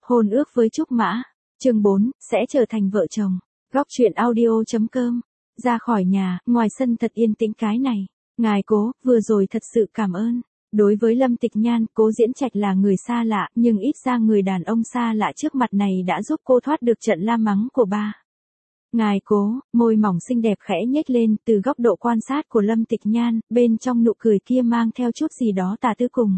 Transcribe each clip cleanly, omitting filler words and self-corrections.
Hôn ước với Trúc Mã. Chương 4, sẽ trở thành vợ chồng. Góc truyện audio.com. Ra khỏi nhà, ngoài sân thật yên tĩnh cái này. Ngài Cố, vừa rồi thật sự cảm ơn. Đối với Lâm Tịch Nhan, Cố Diễn Trạch là người xa lạ, nhưng ít ra người đàn ông xa lạ trước mặt này đã giúp cô thoát được trận la mắng của ba. Ngài Cố, môi mỏng xinh đẹp khẽ nhếch lên, từ góc độ quan sát của Lâm Tịch Nhan, bên trong nụ cười kia mang theo chút gì đó tà tư cùng.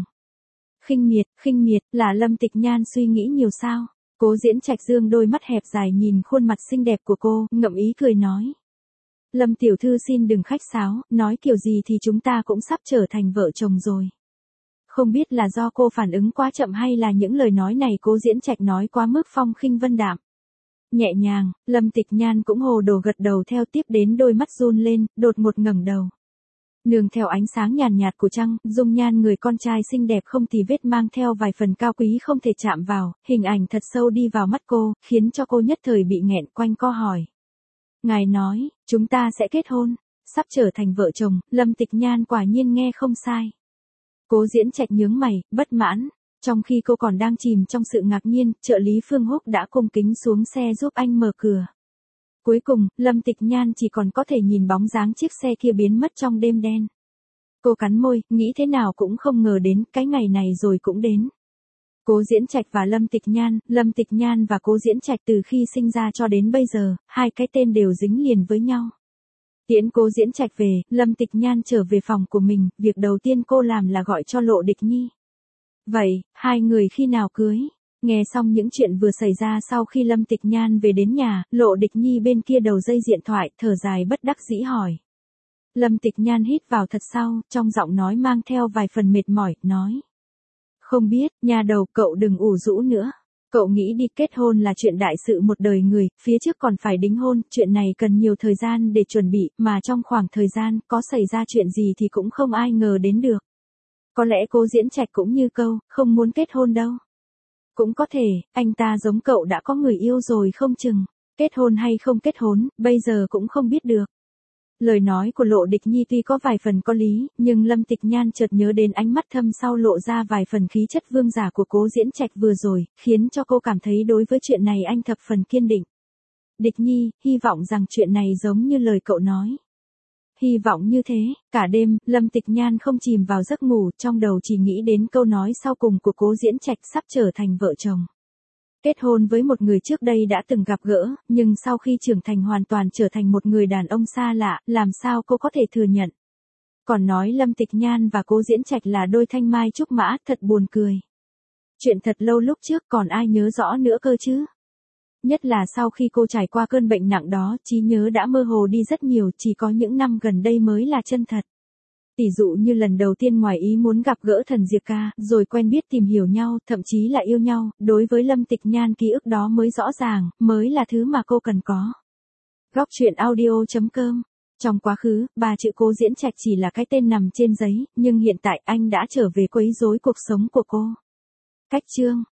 Khinh miệt, là Lâm Tịch Nhan suy nghĩ nhiều sao? Cố Diễn Trạch dương đôi mắt hẹp dài nhìn khuôn mặt xinh đẹp của cô, ngậm ý cười nói. Lâm tiểu thư xin đừng khách sáo, nói kiểu gì thì chúng ta cũng sắp trở thành vợ chồng rồi. Không biết là do cô phản ứng quá chậm hay là những lời nói này Cố Diễn Trạch nói quá mức phong khinh vân đạm. Nhẹ nhàng, Lâm Tịch Nhan cũng hồ đồ gật đầu theo, tiếp đến đôi mắt run lên, đột ngột ngẩng đầu. Nương theo ánh sáng nhàn nhạt của trăng, dung nhan người con trai xinh đẹp không tì vết mang theo vài phần cao quý không thể chạm vào, hình ảnh thật sâu đi vào mắt cô, khiến cho cô nhất thời bị nghẹn, quanh co hỏi. Ngài nói, chúng ta sẽ kết hôn, sắp trở thành vợ chồng. Lâm Tịch Nhan quả nhiên nghe không sai. Cố Diễn Trạch nhướng mày, bất mãn. Trong khi cô còn đang chìm trong sự ngạc nhiên, trợ lý Phương Húc đã cung kính xuống xe giúp anh mở cửa. Cuối cùng, Lâm Tịch Nhan chỉ còn có thể nhìn bóng dáng chiếc xe kia biến mất trong đêm đen. Cô cắn môi, nghĩ thế nào cũng không ngờ đến, cái ngày này rồi cũng đến. Cố Diễn Trạch và Lâm Tịch Nhan và Cố Diễn Trạch từ khi sinh ra cho đến bây giờ, hai cái tên đều dính liền với nhau. Tiễn Cố Diễn Trạch về, Lâm Tịch Nhan trở về phòng của mình, việc đầu tiên cô làm là gọi cho Lộ Địch Nhi. Vậy, hai người khi nào cưới? Nghe xong những chuyện vừa xảy ra sau khi Lâm Tịch Nhan về đến nhà, Lộ Địch Nhi bên kia đầu dây điện thoại, thở dài bất đắc dĩ hỏi. Lâm Tịch Nhan hít vào thật sâu, trong giọng nói mang theo vài phần mệt mỏi, nói. Không biết, nhà đầu, cậu đừng ủ rũ nữa. Cậu nghĩ đi, kết hôn là chuyện đại sự một đời người, phía trước còn phải đính hôn, chuyện này cần nhiều thời gian để chuẩn bị, mà trong khoảng thời gian, có xảy ra chuyện gì thì cũng không ai ngờ đến được. Có lẽ Cố Diễn Trạch cũng như câu, không muốn kết hôn đâu. Cũng có thể, anh ta giống cậu đã có người yêu rồi không chừng. Kết hôn hay không kết hôn, bây giờ cũng không biết được. Lời nói của Lộ Địch Nhi tuy có vài phần có lý, nhưng Lâm Tịch Nhan chợt nhớ đến ánh mắt thâm sau lộ ra vài phần khí chất vương giả của Cố Diễn Trạch vừa rồi, khiến cho cô cảm thấy đối với chuyện này anh thập phần kiên định. Địch Nhi, hy vọng rằng chuyện này giống như lời cậu nói. Hy vọng như thế, cả đêm, Lâm Tịch Nhan không chìm vào giấc ngủ, trong đầu chỉ nghĩ đến câu nói sau cùng của Cố Diễn Trạch sắp trở thành vợ chồng. Kết hôn với một người trước đây đã từng gặp gỡ, nhưng sau khi trưởng thành hoàn toàn trở thành một người đàn ông xa lạ, làm sao cô có thể thừa nhận. Còn nói Lâm Tịch Nhan và Cố Diễn Trạch là đôi thanh mai trúc mã, thật buồn cười. Chuyện thật lâu lúc trước còn ai nhớ rõ nữa cơ chứ. Nhất là sau khi cô trải qua cơn bệnh nặng đó, trí nhớ đã mơ hồ đi rất nhiều, chỉ có những năm gần đây mới là chân thật. Tỷ dụ như lần đầu tiên ngoài ý muốn gặp gỡ Thần Diệp Ca, rồi quen biết tìm hiểu nhau, thậm chí là yêu nhau, đối với Lâm Tịch Nhan ký ức đó mới rõ ràng, mới là thứ mà cô cần có. Góc truyện audio.com. Trong quá khứ, ba chữ Cố Diễn Trạch chỉ là cái tên nằm trên giấy, nhưng hiện tại anh đã trở về quấy rối cuộc sống của cô. Cách chương.